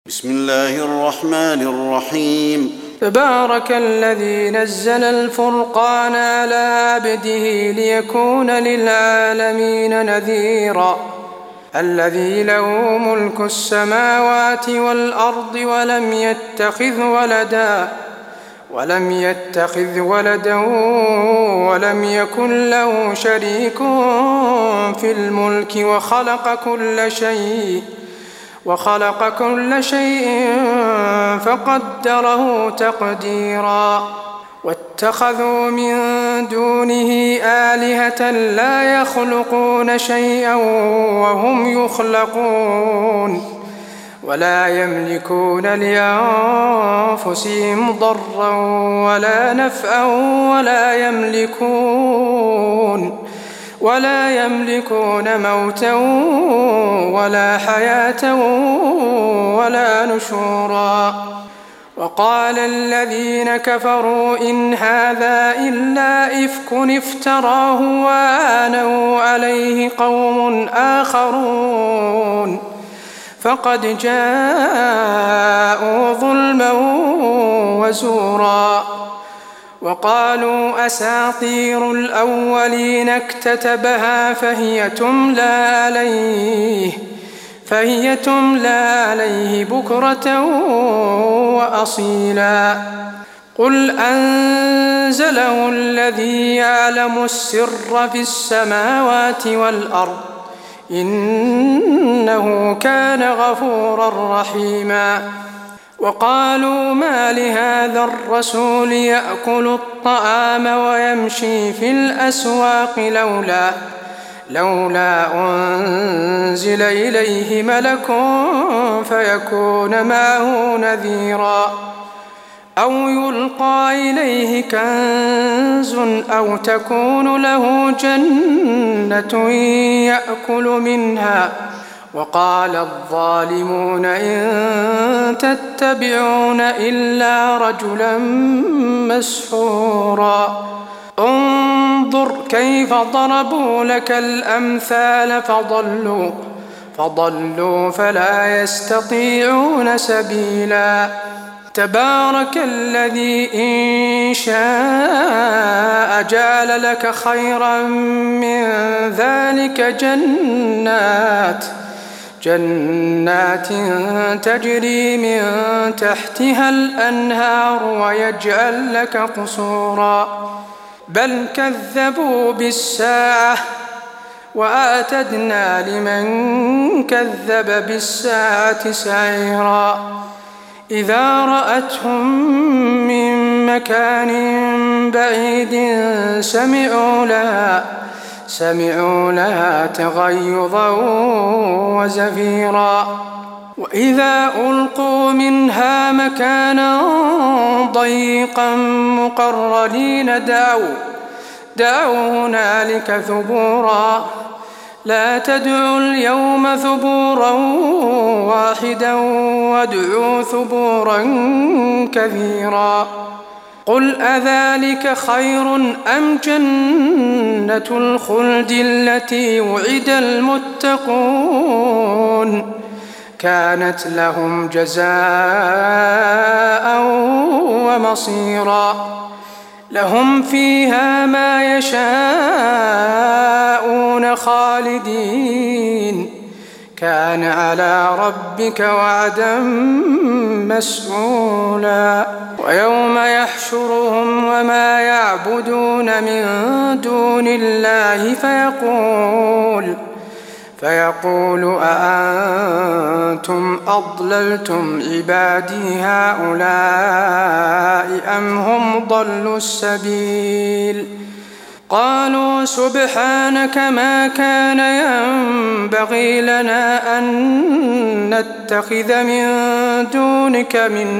بسم الله الرحمن الرحيم. تبارك الذي نزل الفرقان على عبده ليكون للعالمين نذيرا. الذي له ملك السماوات والأرض ولم يتخذ ولدا ولم يكن له شريك في الملك وخلق كل شيء فقدره تقديرا. واتخذوا من دونه آلهة لا يخلقون شيئا وهم يخلقون ولا يملكون لأنفسهم ضرا ولا نفعا ولا يملكون موتا ولا حياة ولا نشورا. وقال الذين كفروا إن هذا إلا إفك افتراه وآنوا عليه قوم آخرون فقد جاءوا ظلما وزورا. وقالوا أساطير الأولين اكتتبها فهي تملى عليه بكرة وأصيلا. قل أنزله الذي يعلم السر في السماوات والأرض إنه كان غفورا رحيما. وقالوا ما لهذا الرسول يأكل الطعام ويمشي في الأسواق لولا أنزل إليه ملك فيكون معه نذيرا أو يلقى إليه كنز أو تكون له جنة يأكل منها. وقال الظالمون إن تتبعون إلا رجلا مسحورا. انظر كيف ضربوا لك الأمثال فضلوا فلا يستطيعون سبيلا. تبارك الذي إن شاء جعل لك خيرا من ذلك جنات تجري من تحتها الأنهار ويجعل لك قصورا. بل كذبوا بالساعة وأعتدنا لمن كذب بالساعة سعيرا. إذا رأتهم من مكان بعيد سمعوا لها تغيظا وزفيرا. وإذا ألقوا منها مكانا ضيقا مقرنين دعوا هنالك ثبورا. لا تدعوا اليوم ثبورا واحدا وادعوا ثبورا كثيرا. قل أذلك خير أم جنة الخلد التي وعد المتقون كانت لهم جزاء ومصيرا. لهم فيها ما يشاءون خالدين كان على ربك وعدا مسئولا. ويوم يحشرهم وما يعبدون من دون الله فيقول أأنتم أضللتم عبادي هؤلاء أم هم ضلوا السبيل. قالوا سبحانك ما كان ينبغي لنا أن نتخذ من دونك من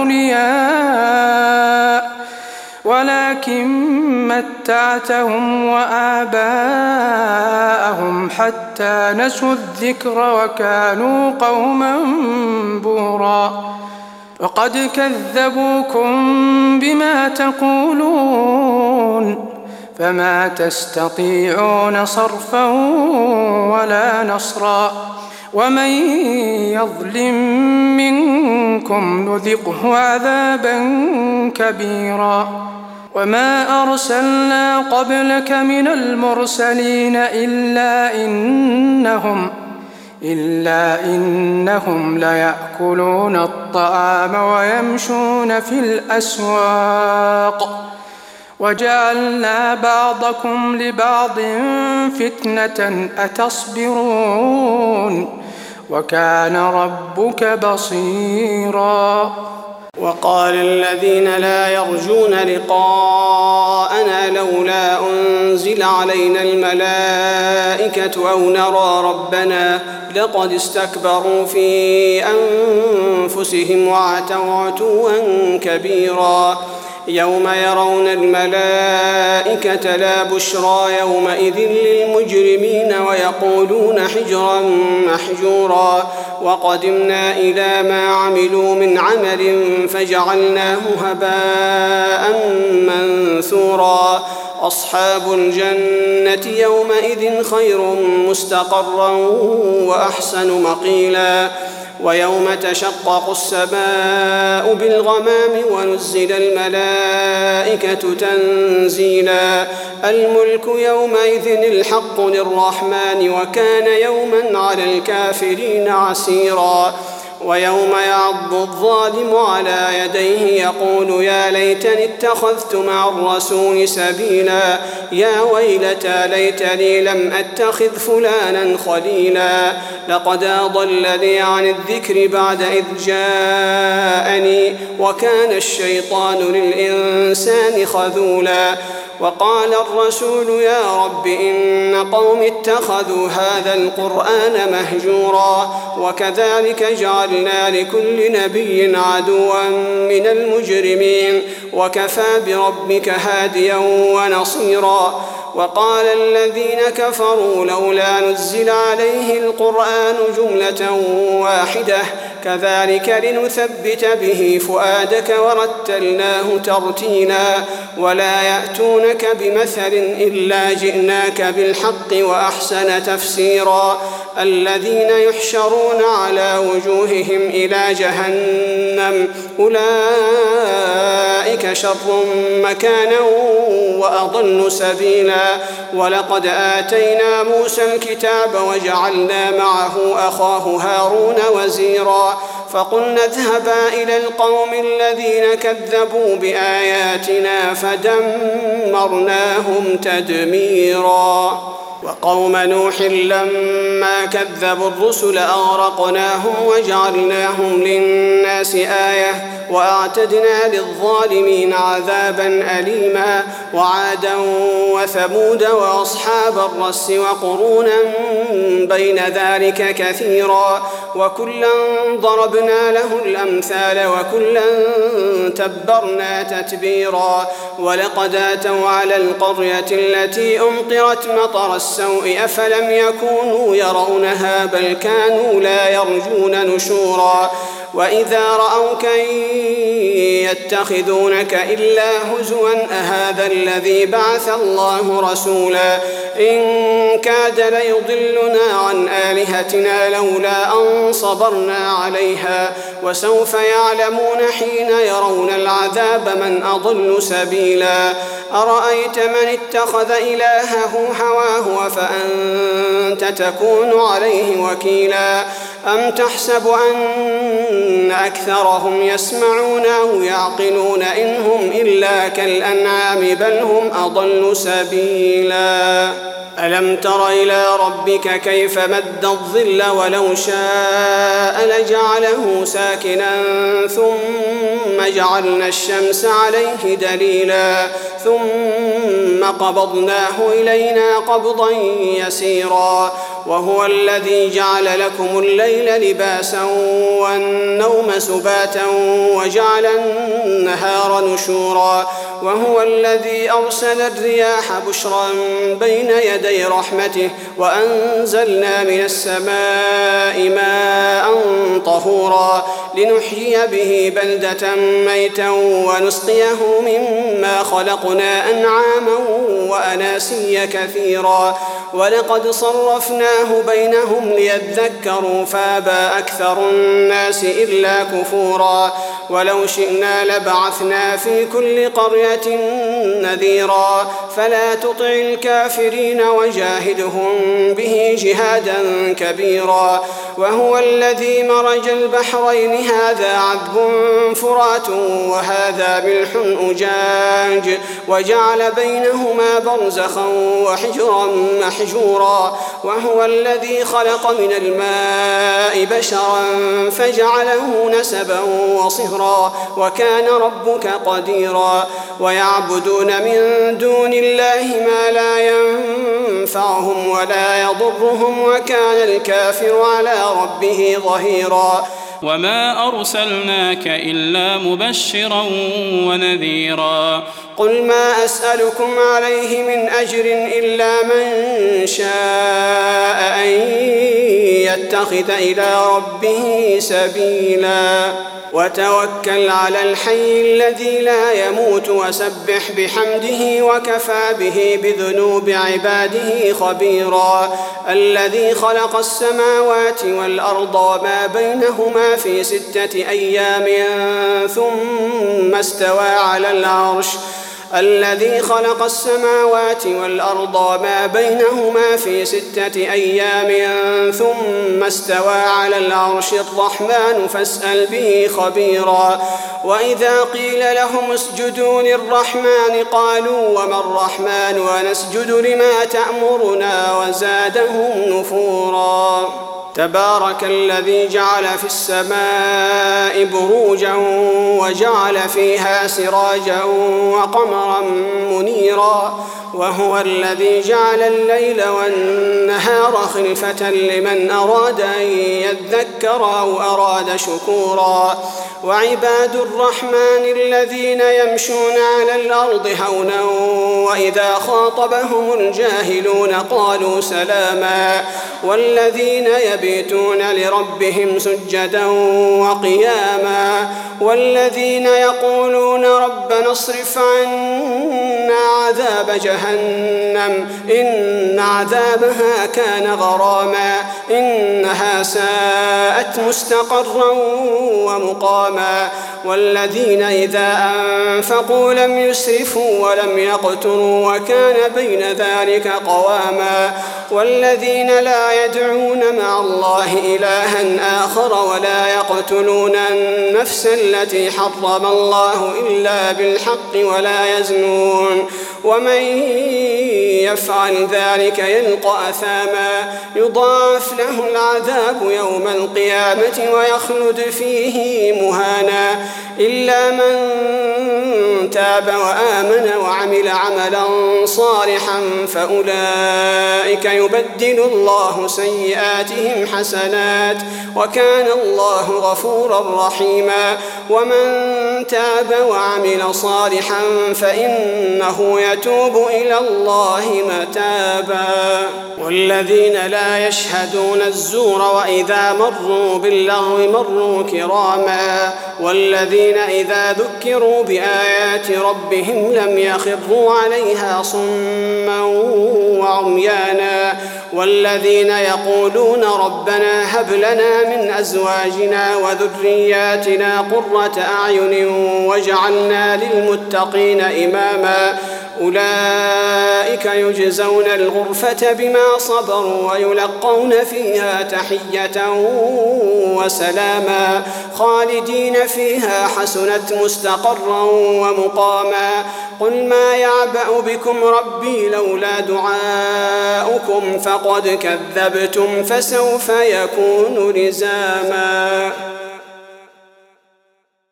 أولياء ولكن متعتهم وآباءهم حتى نسوا الذكر وكانوا قوما بورا. وقد كذبوكم بما تقولون فما تستطيعون صرفا ولا نصرا. ومن يظلم منكم منكم نذقه عذابا كبيرا وما أرسلنا قبلك من المرسلين إلا إنهم ليأكلون الطعام ويمشون في الأسواق وجعلنا بعضكم لبعض فتنة أتصبرون وكان ربك بصيرا. وقال الذين لا يرجون لقاءنا لولا أنزل علينا الملائكة أو نرى ربنا لقد استكبروا في أنفسهم وعتوا عتوا كبيرا يوم يرون الملائكة لا بشرى يومئذ للمجرمين ويقولون حجرا محجورا وقدمنا إلى ما عملوا من عمل فجعلناه هباء منثورا أصحاب الجنة يومئذ خير مستقرا وأحسن مقيلا ويوم تشقق السماء بالغمام ونزل الملائكة تنزيلا الملك يومئذ الحق للرحمن وكان يوما على الكافرين عسيرا ويوم يعض الظالم على يديه يقول يا ليتني اتخذت مع الرسول سبيلا يا ويلتى ليتني لم أتخذ فلانا خليلا لقد أضلني عن الذكر بعد إذ جاءني وكان الشيطان للإنسان خذولا وقال الرسول يا رب إن قوم اتخذوا هذا القرآن مهجورا وكذلك جعلنا لكل نبي عدوا من المجرمين وكفى بربك هاديا ونصيرا وقال الذين كفروا لولا نزل عليه القرآن جملة واحدة كذلك لنثبت به فؤادك ورتلناه ترتيلا ولا يأتونك بمثل إلا جئناك بالحق وأحسن تفسيرا الذين يحشرون على وجوههم إلى جهنم أولئك شر مكانا وأضل سبيلا ولقد آتينا موسى الكتاب وجعلنا معه أخاه هارون وزيرا فقلنا اذهبا إلى القوم الذين كذبوا بآياتنا فدمرناهم تدميرا وقوم نوح لما كذبوا الرسل أغرقناهم وجعلناهم للناس آية وأعتدنا للظالمين عذابا أليما وعادا وثمود وأصحاب الرس وقرونا بين ذلك كثيرا وكلا ضربنا له الأمثال وكلا تبرنا تتبيرا ولقد آتوا على القرية التي أمطرت مطر السوء أفلم يكونوا يرونها بل كانوا لا يرجون نشورا وإذا رأوك يتخذونك إلا هزوا أهذا الذي بعث الله رسولا إن كاد ليضلنا عن آلهتنا لولا أن صبرنا عليها وسوف يعلمون حين يرون العذاب من أضل سبيلا أرأيت من اتخذ إلهه هواه فأنت تكون عليه وكيلا أم تحسب أن أكثرهم يسمعون أو يعقلون إن هم إلا كالأنعام بل هم أضل سبيلا ألم تر إلى ربك كيف مد الظل ولو شاء لجعله ساكنا ثم جعلنا الشمس عليه دليلا ثم قبضناه إلينا قبضا يسيرا وهو الذي جعل لكم الليل لباسا والنوم سباتا وجعل النهار نشورا وهو الذي أرسل الرياح بشرا بين يدي يدي رحمته وأنزلنا من السماء ماء طهورا لنحيي به بلدة ميتا ونسقيه مما خلقنا أنعاما وأناسيا كثيرا ولقد صرفناه بينهم ليذكروا فابى أكثر الناس إلا كفورا ولو شئنا لبعثنا في كل قرية نذيرا فلا تطع الكافرين وجاهدهم به جهادا كبيرا وهو الذي مرج البحرين هذا عذب فرات وهذا ملح أجاج وجعل بينهما برزخا وحجرا محجورا وهو الذي خلق من الماء بشرا فجعله نسبا وصهرا وكان ربك قديرا ويعبدون من دون الله ما لا ينفعهم ولا يضرهم وكان الكافر على ربه ظهيرا وما أرسلناك إلا مبشرا ونذيرا قل ما أسألكم عليه من أجر إلا من شاء أن يتخذ إلى ربه سبيلا وتوكل على الحي الذي لا يموت وسبح بحمده وكفى به بذنوب عباده خبيرا الذي خلق السماوات والأرض وما بينهما في 6 أيام ثم استوى على العرش الذي خلق السماوات والأرض وما بينهما في 6 أيام ثم استوى على العرش الرحمن فاسأل به خبيرا وإذا قيل لهم اسجدوا للرحمن قالوا وما الرحمن ونسجد لما تأمرنا وزادهم نفورا تبارك الذي جعل في السماء بروجا وجعل فيها سراجا وقمرا منيرا وهو الذي جعل الليل والنهار خلفة لمن أراد أن يذكر أو أراد شكورا وعباد الرحمن الذين يمشون على الأرض هونا وإذا خاطبهم الجاهلون قالوا سلاما والذين يبيتون لربهم سجدا وقياما والذين يقولون ربنا اصرف عنا عذاب جهنم إن عذابها كان غراما إنها ساءت مستقرا ومقاما والذين إذا أنفقوا لم يسرفوا ولم يقتروا وكان بين ذلك قواما والذين لا يدعون مع الله إلها آخر ولا يقتلون النفس التي حرم الله إلا بالحق ولا يزنون ومن يفعل ذلك يلقى أثاما يضاعف له العذاب يوم القيامة ويخلد فيه مهانا إلا من تاب وآمن وعمل عملا صالحا فأولئك يبدل الله سيئاتهم حسنات وكان الله غفورا رحيما ومن تاب وعمل صالحا فإنه يتوب إلى الله متابا والذين لا يشهدون الزور وإذا مروا باللغو مروا كراما والذين إذا ذكروا بآيات ربهم لم يخروا عليها صما وعميانا والذين يقولون ربنا هب لنا من أزواجنا وذرياتنا قرة أعين واجعلنا للمتقين إماما أولئك يجزون الغرفة بما صبروا ويلقون فيها تحية وسلاما خالدين فيها حسنت مستقرا ومقاما قل ما يعبأ بكم ربي لولا دعاؤكم فقد كذبتم فسوف يكون لزاما